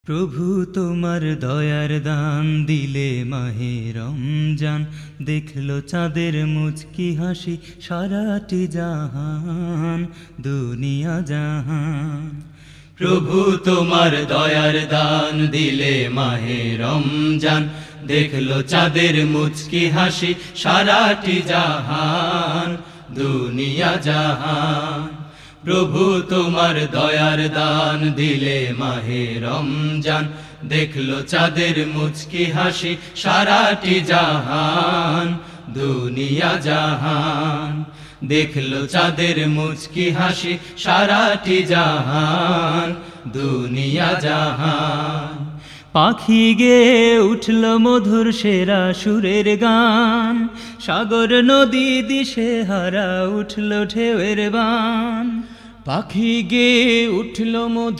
প্রভু তোমার দয়ার দান দিলে মাহে রমজান, দেখলো চাঁদের মুচকি হাসি সারাটি জাহান, দুনিয়া জাহান। প্রভু তোমার দয়ার দান দিলে মাহে রমজান, দেখলো চাঁদের মুচকি হাসি সারাটি জাহান, দুনিয়া জাহান। প্রভু তোমার দয়ার দান দিলে মাহে রমজান, দেখলো চাঁদের মুচকি হাসি সারাটি জাহান, দুনিয়া জাহান। দেখলো চাঁদের মুচকি হাসি সারাটি জাহান, দুনিয়া জাহান। পাখি গে উঠল মধুর সেরা সুরের গান, সাগর নদী দিশে হারা উঠল ঢেউয়ের বান। পাখি গে উঠল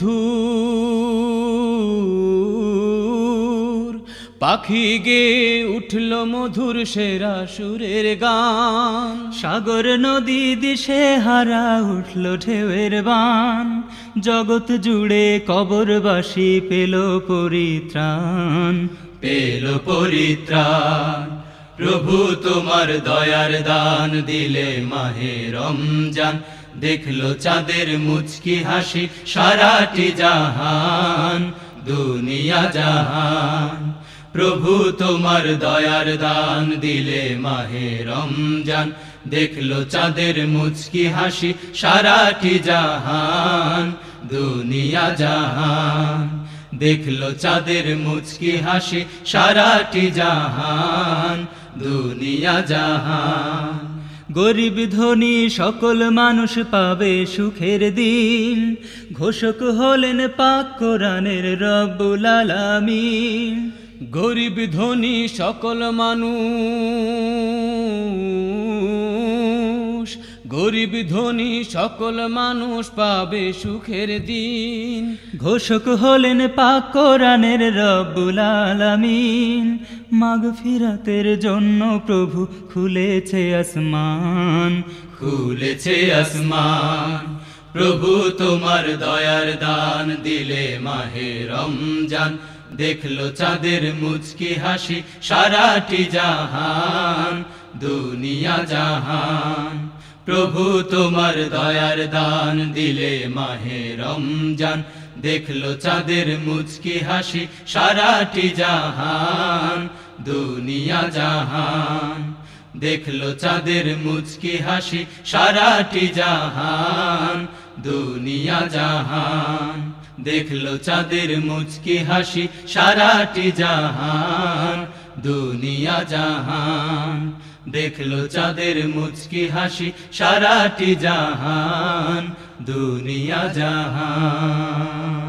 মধুর, পাখি গে উঠল মধুর সেরা সুরের গান, সাগর নদী দিশে হারা উঠল ঢেউয়ের বান। জগৎ জুড়ে কবরবাসী পেল পরিত্রাণ, পেল পরিত্রাণ। প্রভু তোমার দয়ার দান দিলে মাহে রমজান, দেখলো চাঁদের মুচকি হাসি সারাটি জাহান, দুনিয়া জাহান। প্রভু তোমার দয়ার দান দিলে মাহে রমজান, দেখলো চাঁদের মুচকি হাসি সারাটি জাহান, দুনিয়া জাহান। দেখলো চাঁদের মুচকি হাসি সারাটি জাহান, দুনিয়া জাহান। গরিব ধনী সকল মানুষ পাবে সুখের দিন, ঘোষক হলেন পাক কোরআনের রব্বুল আলামিন। গরিব ধনী সকল মানুষ, গরিব ধনী সকল মানুষ পাবে সুখের দিন, ঘোষক হলেন পাক কোরআনের রব্বুল আলামিন। মাগফিরাতের জন্য প্রভু খুলেছে আসমান, খুলেছে আসমান। প্রভু তোমার দয়ার দান দিলে মাহে রমজান, দেখলো চাঁদের মুচকি হাসি সারাটি জাহান, দুনিয়া জাহান। প্রভু তোমার দয়ার দান দিলে মাহে রমজান, দেখলো চাঁদের মুচকি হাসি সারাটি জাহান, দুনিয়া জাহান। দেখলো চাঁদের মুচকি হাসি সারাটি জাহান, দুনিয়া জাহান। দেখলো চাঁদের মুচকি হাসি সারাটি জাহান, দুনিয়া জাহান। দেখলো চাঁদের মুচকি হাসি সারাটি জাহান, দুনিয়া জাহান।